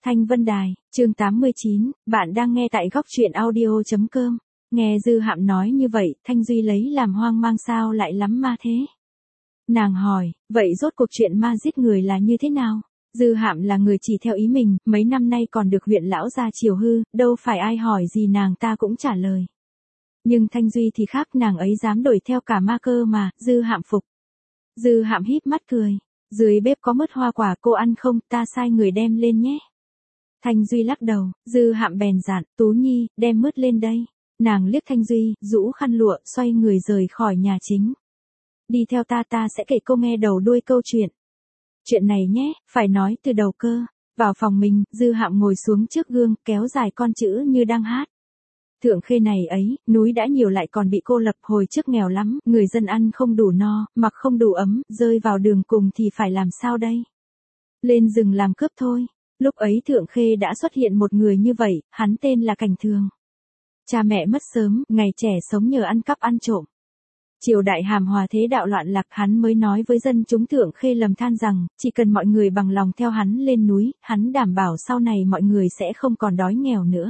Thanh Vân Đài, chương 89, bạn đang nghe tại góc truyện audio.com. Nghe Dư Hạm nói như vậy, Thanh Duy lấy làm hoang mang sao lại lắm ma thế. Nàng hỏi, vậy rốt cuộc chuyện ma giết người là như thế nào? Dư Hạm là người chỉ theo ý mình, mấy năm nay còn được huyện lão gia chiều hư, đâu phải ai hỏi gì nàng ta cũng trả lời. Nhưng Thanh Duy thì khác, nàng ấy dám đổi theo cả ma cơ mà, Dư Hạm phục. Dư Hạm híp mắt cười, dưới bếp có mứt hoa quả cô ăn không, ta sai người đem lên nhé. Thanh Duy lắc đầu, Dư Hạm bèn dặn, Tú Nhi, đem mứt lên đây. Nàng liếc Thanh Duy, rũ khăn lụa, xoay người rời khỏi nhà chính. Đi theo ta, ta sẽ kể cô nghe đầu đuôi câu chuyện. Chuyện này nhé, phải nói từ đầu cơ. Vào phòng mình, Dư Hạm ngồi xuống trước gương, kéo dài con chữ như đang hát. Thượng Khê này ấy, núi đã nhiều lại còn bị cô lập, hồi trước nghèo lắm, người dân ăn không đủ no, mặc không đủ ấm, rơi vào đường cùng thì phải làm sao đây? Lên rừng làm cướp thôi. Lúc ấy Thượng Khê đã xuất hiện một người như vậy, hắn tên là Cảnh Thường. Cha mẹ mất sớm, ngày trẻ sống nhờ ăn cắp ăn trộm. Triều đại Hàm Hòa thế đạo loạn lạc, hắn mới nói với dân chúng Thượng Khê lầm than rằng, chỉ cần mọi người bằng lòng theo hắn lên núi, hắn đảm bảo sau này mọi người sẽ không còn đói nghèo nữa.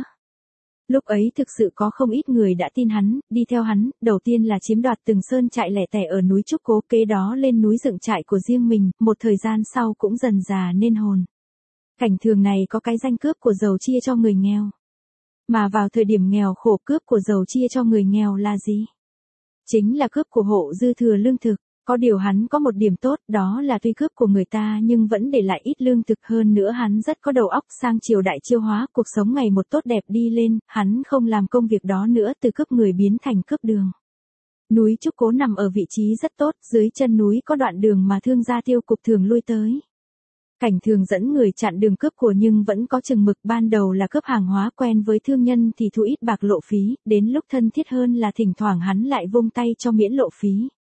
Lúc ấy thực sự có không ít người đã tin hắn, đi theo hắn, đầu tiên là chiếm đoạt từng sơn trại lẻ tẻ ở núi Trúc Cố, kế đó lên núi dựng trại của riêng mình, một thời gian sau cũng dần già nên hồn. Cảnh Thường này có cái danh cướp của giàu chia cho người nghèo. Mà vào thời điểm nghèo khổ, cướp của giàu chia cho người nghèo là gì? Chính là cướp của hộ dư thừa lương thực. Có điều hắn có một điểm tốt, đó là tuy cướp của người ta nhưng vẫn để lại ít lương thực, hơn nữa hắn rất có đầu óc, sang triều đại chiêu hóa, cuộc sống ngày một tốt đẹp đi lên, hắn không làm công việc đó nữa, từ cướp người biến thành cướp đường. Núi Trúc Cố nằm ở vị trí rất tốt, dưới chân núi có đoạn đường mà thương gia tiêu cục thường lui tới. Cảnh Thường dẫn người chặn đường cướp của nhưng vẫn có chừng mực, ban đầu là cướp hàng hóa, quen với thương nhân thì thu ít bạc lộ phí, đến lúc thân thiết hơn là thỉnh thoảng hắn lại vung tay cho miễn lộ phí.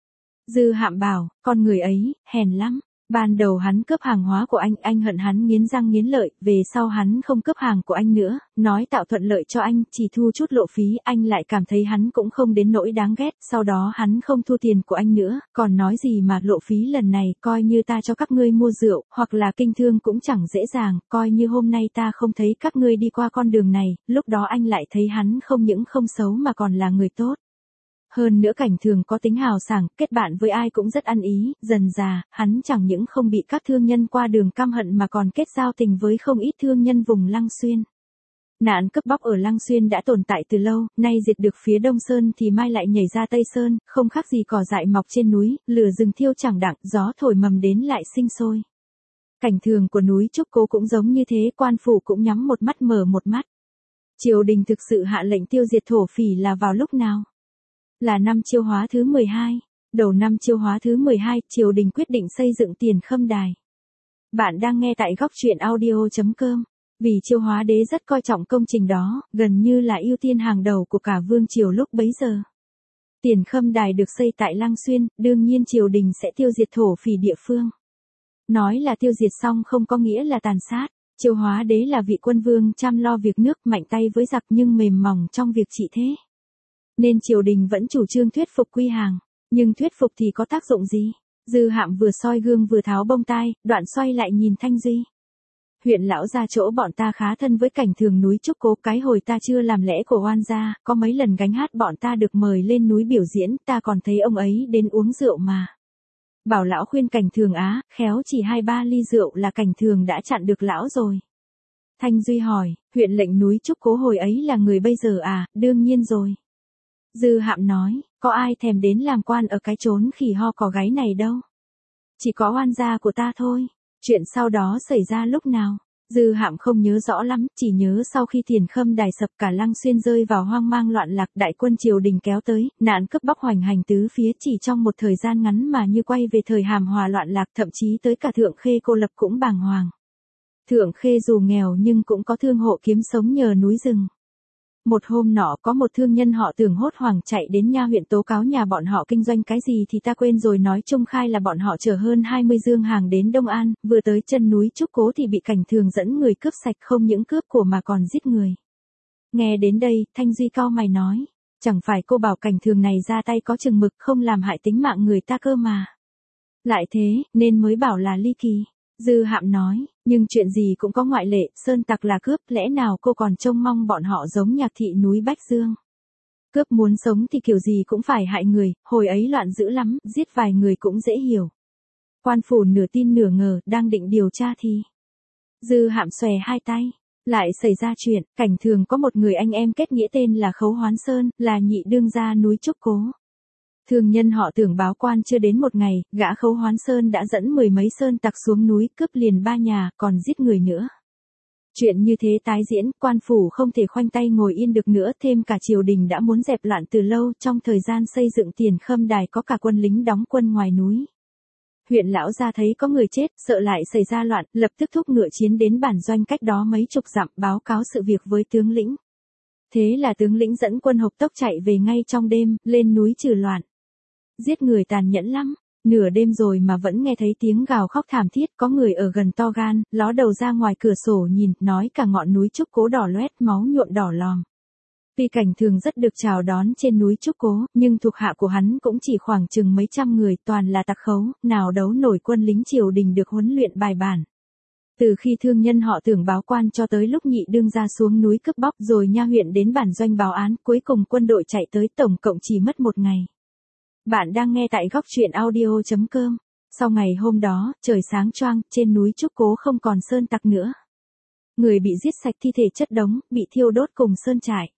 Dư Hạm bảo, con người ấy, hèn lắm. Ban đầu hắn cướp hàng hóa của anh hận hắn nghiến răng nghiến lợi, về sau hắn không cướp hàng của anh nữa, nói tạo thuận lợi cho anh, chỉ thu chút lộ phí, anh lại cảm thấy hắn cũng không đến nỗi đáng ghét, sau đó hắn không thu tiền của anh nữa, còn nói gì mà lộ phí lần này, coi như ta cho các ngươi mua rượu, hoặc là kinh thương cũng chẳng dễ dàng, coi như hôm nay ta không thấy các ngươi đi qua con đường này, lúc đó anh lại thấy hắn không những không xấu mà còn là người tốt. Hơn nữa Cảnh Thường có tính hào sảng, kết bạn với ai cũng rất ăn ý, dần dà, hắn chẳng những không bị các thương nhân qua đường căm hận mà còn kết giao tình với không ít thương nhân vùng Lăng Xuyên. Nạn cướp bóc ở Lăng Xuyên đã tồn tại từ lâu, nay diệt được phía Đông Sơn thì mai lại nhảy ra Tây Sơn, không khác gì cỏ dại mọc trên núi, lửa rừng thiêu chẳng đặng, gió thổi mầm đến lại sinh sôi. Cảnh Thường của núi Trúc Cố cũng giống như thế, quan phủ cũng nhắm một mắt mở một mắt. Triều đình thực sự hạ lệnh tiêu diệt thổ phỉ là vào lúc nào? Là năm Chiêu Hóa thứ 12. Đầu năm Chiêu Hóa thứ 12, triều đình quyết định xây dựng Tiền Khâm Đài. Bạn đang nghe tại góc truyện audio.com. Vì Chiêu Hóa đế rất coi trọng công trình đó, gần như là ưu tiên hàng đầu của cả vương triều lúc bấy giờ. Tiền Khâm Đài được xây tại Lăng Xuyên, đương nhiên triều đình sẽ tiêu diệt thổ phỉ địa phương. Nói là tiêu diệt xong không có nghĩa là tàn sát. Chiêu Hóa đế là vị quân vương chăm lo việc nước, mạnh tay với giặc nhưng mềm mỏng trong việc trị thế. Nên triều đình vẫn chủ trương thuyết phục quy hàng, nhưng thuyết phục thì có tác dụng gì? Dư Hạm vừa soi gương vừa tháo bông tai, đoạn xoay lại nhìn Thanh Duy. Huyện lão gia chỗ bọn ta khá thân với Cảnh Thường núi Trúc Cố, cái hồi ta chưa làm lễ của oan gia, có mấy lần gánh hát bọn ta được mời lên núi biểu diễn, ta còn thấy ông ấy đến uống rượu mà. Bảo lão khuyên Cảnh Thường á, khéo chỉ 2-3 ly rượu là Cảnh Thường đã chặn được lão rồi. Thanh Duy hỏi, huyện lệnh núi Trúc Cố hồi ấy là người bây giờ à? Đương nhiên rồi. Dư Hạm nói, có ai thèm đến làm quan ở cái chốn khỉ ho cò gáy này đâu. Chỉ có oan gia của ta thôi. Chuyện sau đó xảy ra lúc nào? Dư Hạm không nhớ rõ lắm, chỉ nhớ sau khi Tiền Khâm Đài sập, cả Lăng Xuyên rơi vào hoang mang loạn lạc, đại quân triều đình kéo tới, nạn cướp bóc hoành hành tứ phía, chỉ trong một thời gian ngắn mà như quay về thời Hàm Hòa loạn lạc, thậm chí tới cả Thượng Khê cô lập cũng bàng hoàng. Thượng Khê dù nghèo nhưng cũng có thương hộ kiếm sống nhờ núi rừng. Một hôm nọ có một thương nhân họ Tưởng hốt hoảng chạy đến nha huyện tố cáo nhà bọn họ kinh doanh cái gì thì ta quên rồi, nói chung khai là bọn họ chở hơn 20 dương hàng đến Đông An, vừa tới chân núi Trúc Cố thì bị Cảnh Thường dẫn người cướp sạch, không những cướp của mà còn giết người. Nghe đến đây, Thanh Duy cau mày nói, chẳng phải cô bảo Cảnh Thường này ra tay có chừng mực, không làm hại tính mạng người ta cơ mà. Lại thế, nên mới bảo là ly kỳ. Dư Hạm nói, Nhưng chuyện gì cũng có ngoại lệ, sơn tặc là cướp, lẽ nào cô còn trông mong bọn họ giống nhạc thị núi Bách Dương. Cướp muốn sống thì kiểu gì cũng phải hại người, hồi ấy loạn dữ lắm, giết vài người cũng dễ hiểu. Quan phủ nửa tin nửa ngờ, đang định điều tra thì. Dư Hạm xòe hai tay. Lại xảy ra chuyện, Cảnh Thường có một người anh em kết nghĩa tên là Khấu Hoán Sơn, là nhị đương gia núi Trúc Cố. Thương nhân họ Tưởng báo quan chưa đến một ngày, gã Khấu Hoán Sơn đã dẫn 10 mấy sơn tặc xuống núi, cướp liền 3 nhà, còn giết người nữa. Chuyện như thế tái diễn, quan phủ không thể khoanh tay ngồi yên được nữa, thêm cả triều đình đã muốn dẹp loạn từ lâu, trong thời gian xây dựng Tiền Khâm Đài có cả quân lính đóng quân ngoài núi. Huyện lão gia thấy có người chết, sợ lại xảy ra loạn, lập tức thúc ngựa chiến đến bản doanh cách đó mấy chục dặm, báo cáo sự việc với tướng lĩnh. Thế là tướng lĩnh dẫn quân hộc tốc chạy về ngay trong đêm, lên núi trừ loạn. Giết người tàn nhẫn lắm, nửa đêm rồi mà vẫn nghe thấy tiếng gào khóc thảm thiết, có người ở gần to gan, ló đầu ra ngoài cửa sổ nhìn, nói cả ngọn núi Trúc Cố đỏ loét, máu nhuộm đỏ lòm. Tuy Cảnh Thường rất được chào đón trên núi Trúc Cố, nhưng thuộc hạ của hắn cũng chỉ khoảng chừng mấy trăm người, toàn là tặc khấu, nào đấu nổi quân lính triều đình được huấn luyện bài bản. Từ khi thương nhân họ Tưởng báo quan cho tới lúc nhị đương ra xuống núi cướp bóc rồi nha huyện đến bản doanh báo án, cuối cùng quân đội chạy tới, tổng cộng chỉ mất 1 ngày. Bạn đang nghe tại góc truyện audio.com. Sau ngày hôm đó, trời sáng choang, trên núi Trúc Cố không còn sơn tặc nữa. Người bị giết sạch thi thể chất đống, bị thiêu đốt cùng sơn trại.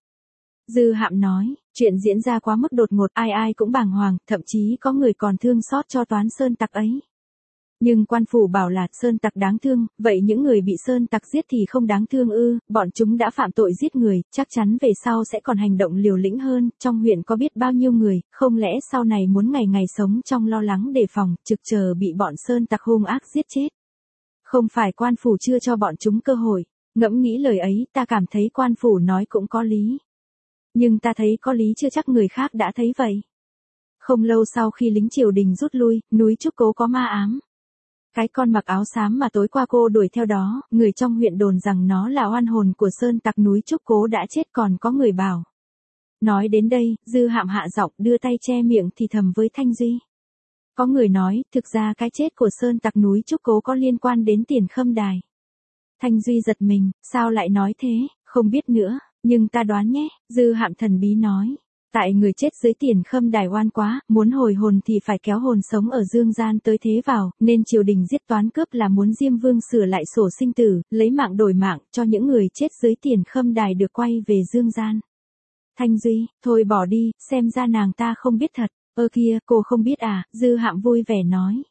Dư Hạm nói, chuyện diễn ra quá mức đột ngột, ai ai cũng bàng hoàng, thậm chí có người còn thương xót cho toán sơn tặc ấy. Nhưng quan phủ bảo là sơn tặc đáng thương, vậy những người bị sơn tặc giết thì không đáng thương ư? Bọn chúng đã phạm tội giết người, chắc chắn về sau sẽ còn hành động liều lĩnh hơn, trong huyện có biết bao nhiêu người, không lẽ sau này muốn ngày ngày sống trong lo lắng đề phòng, trực chờ bị bọn sơn tặc hung ác giết chết. Không phải quan phủ chưa cho bọn chúng cơ hội, ngẫm nghĩ lời ấy, ta cảm thấy quan phủ nói cũng có lý. Nhưng ta thấy có lý chưa chắc người khác đã thấy vậy. Không lâu sau khi lính triều đình rút lui, núi Trúc Cố có ma ám. Cái con mặc áo xám mà tối qua cô đuổi theo đó, người trong huyện đồn rằng nó là oan hồn của sơn tặc núi Trúc Cố đã chết, còn có người bảo. Nói đến đây, Dư Hạm hạ giọng đưa tay che miệng thì thầm với Thanh Duy. Có người nói, thực ra cái chết của sơn tặc núi Trúc Cố có liên quan đến Tiền Khâm Đài. Thanh Duy giật mình, sao lại nói thế, không biết nữa, nhưng ta đoán nhé, Dư Hạm thần bí nói. Tại người chết dưới Tiền Khâm Đài oan quá, muốn hồi hồn thì phải kéo hồn sống ở dương gian tới thế vào, nên triều đình giết toán cướp là muốn Diêm Vương sửa lại sổ sinh tử, lấy mạng đổi mạng, cho những người chết dưới Tiền Khâm Đài được quay về dương gian. Thanh Duy, thôi bỏ đi, xem ra nàng ta không biết thật. Ơ kia, cô không biết à? Dư Hạm vui vẻ nói.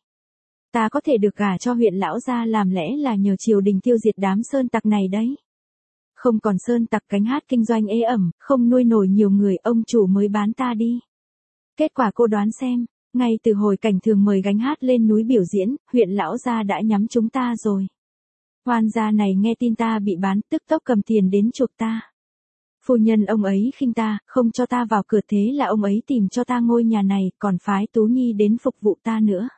Ta có thể được gả cho huyện lão gia làm lẽ là nhờ triều đình tiêu diệt đám sơn tặc này đấy. Không còn sơn tặc, cánh hát kinh doanh ế ẩm, không nuôi nổi nhiều người, ông chủ mới bán ta đi. Kết quả cô đoán xem, ngay từ hồi Cảnh Thường mời gánh hát lên núi biểu diễn, huyện lão gia đã nhắm chúng ta rồi. Hoan gia này nghe tin ta bị bán, tức tốc cầm tiền đến chuộc ta. Phu nhân ông ấy khinh ta, không cho ta vào cửa, thế là ông ấy tìm cho ta ngôi nhà này, còn phái Tú Nhi đến phục vụ ta nữa.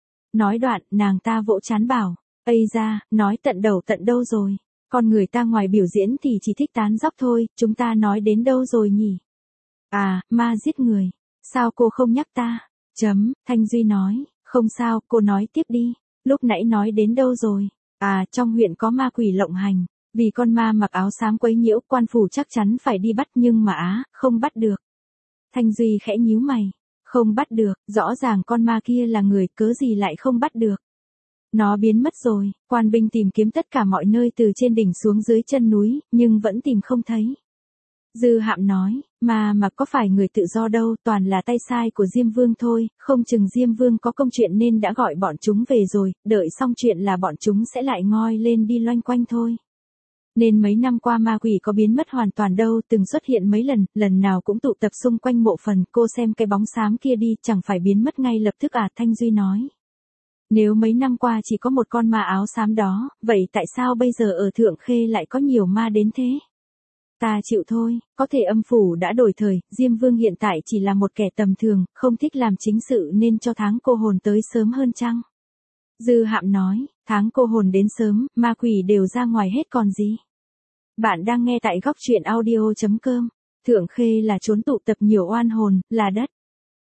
Nói đoạn, nàng ta vỗ trán bảo, ây ra, nói tận đầu tận đâu rồi. Con người ta ngoài biểu diễn thì chỉ thích tán dóc thôi, chúng ta nói đến đâu rồi nhỉ? À, ma giết người. Sao cô không nhắc ta? Thanh Duy nói, không sao, cô nói tiếp đi. Lúc nãy nói đến đâu rồi? À, trong huyện có ma quỷ lộng hành. Vì con ma mặc áo xám quấy nhiễu, quan phủ chắc chắn phải đi bắt, nhưng mà không bắt được. Thanh Duy khẽ nhíu mày. Không bắt được, rõ ràng con ma kia là người, cớ gì lại không bắt được. Nó biến mất rồi, quan binh tìm kiếm tất cả mọi nơi từ trên đỉnh xuống dưới chân núi, nhưng vẫn tìm không thấy. Dư Hạm nói, mà có phải người tự do đâu, toàn là tay sai của Diêm Vương thôi, không chừng Diêm Vương có công chuyện nên đã gọi bọn chúng về rồi, đợi xong chuyện là bọn chúng sẽ lại ngoi lên đi loanh quanh thôi. Nên mấy năm qua ma quỷ có biến mất hoàn toàn đâu, từng xuất hiện mấy lần, lần nào cũng tụ tập xung quanh mộ phần, cô xem cái bóng xám kia đi, chẳng phải biến mất ngay lập tức à? Thanh Duy nói. Nếu mấy năm qua chỉ có một con ma áo xám đó, vậy tại sao bây giờ ở Thượng Khê lại có nhiều ma đến thế? Ta chịu thôi, có thể âm phủ đã đổi thời, Diêm Vương hiện tại chỉ là một kẻ tầm thường, không thích làm chính sự nên cho tháng cô hồn tới sớm hơn chăng? Dư Hạm nói, tháng cô hồn đến sớm, ma quỷ đều ra ngoài hết còn gì. Bạn đang nghe tại góc truyện audio.com. Thượng Khê là chốn tụ tập nhiều oan hồn, là đất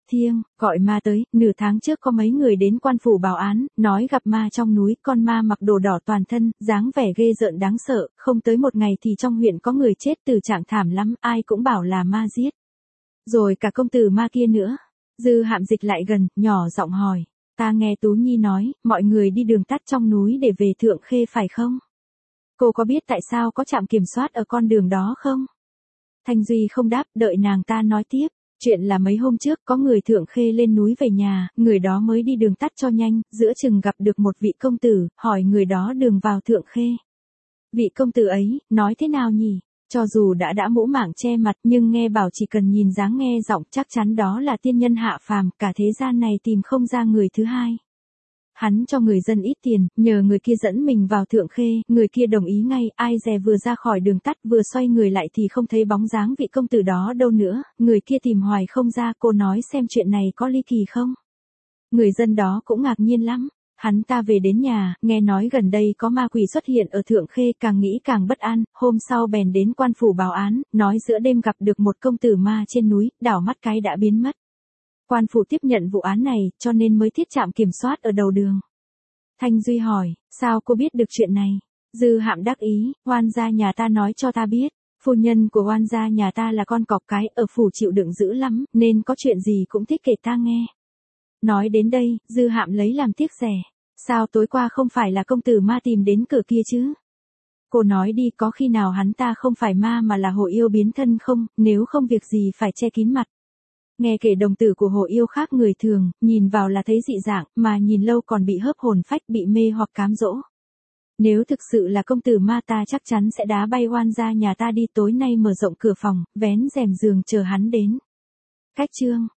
Thiêng, gọi ma tới, nửa tháng trước có mấy người đến quan phủ báo án, nói gặp ma trong núi, con ma mặc đồ đỏ toàn thân, dáng vẻ ghê rợn đáng sợ, không tới một ngày thì trong huyện có người chết từ trạng thảm lắm, ai cũng bảo là ma giết. Rồi cả công tử ma kia nữa. Dư Hạm dịch lại gần, nhỏ giọng hỏi, ta nghe Tú Nhi nói, mọi người đi đường tắt trong núi để về Thượng Khê phải không? Cô có biết tại sao có trạm kiểm soát ở con đường đó không? Thanh Duy không đáp, đợi nàng ta nói tiếp. Chuyện là mấy hôm trước có người Thượng Khê lên núi về nhà, người đó mới đi đường tắt cho nhanh, giữa chừng gặp được một vị công tử, hỏi người đó đường vào Thượng Khê. Vị công tử ấy, nói thế nào nhỉ? Cho dù đã mũ mảng che mặt nhưng nghe bảo chỉ cần nhìn dáng nghe giọng chắc chắn đó là tiên nhân hạ phàm, cả thế gian này tìm không ra người thứ hai. Hắn cho người dân ít tiền, nhờ người kia dẫn mình vào Thượng Khê, người kia đồng ý ngay, ai dè vừa ra khỏi đường tắt vừa xoay người lại thì không thấy bóng dáng vị công tử đó đâu nữa, người kia tìm hoài không ra, cô nói xem chuyện này có ly kỳ không? Người dân đó cũng ngạc nhiên lắm. Hắn ta về đến nhà, nghe nói gần đây có ma quỷ xuất hiện ở Thượng Khê, càng nghĩ càng bất an, hôm sau bèn đến quan phủ báo án, nói giữa đêm gặp được một công tử ma trên núi, đảo mắt cái đã biến mất. Quan phủ tiếp nhận vụ án này, cho nên mới thiết trạm kiểm soát ở đầu đường. Thanh Duy hỏi, sao cô biết được chuyện này? Dư Hạm đắc ý, oan gia nhà ta nói cho ta biết. Phu nhân của oan gia nhà ta là con cọp cái, ở phủ chịu đựng dữ lắm, nên có chuyện gì cũng thích kể ta nghe. Nói đến đây, Dư Hạm lấy làm tiếc rẻ. Sao tối qua không phải là công tử ma tìm đến cửa kia chứ? Cô nói đi, có khi nào hắn ta không phải ma mà là Hồ Yêu biến thân không, nếu không việc gì phải che kín mặt. Nghe kể đồng tử của Hồ Yêu khác người thường, nhìn vào là thấy dị dạng, mà nhìn lâu còn bị hớp hồn phách, bị mê hoặc cám dỗ. Nếu thực sự là công tử ma ta chắc chắn sẽ đá bay oan gia nhà ta đi, tối nay mở rộng cửa phòng, vén rèm giường chờ hắn đến. Cách chương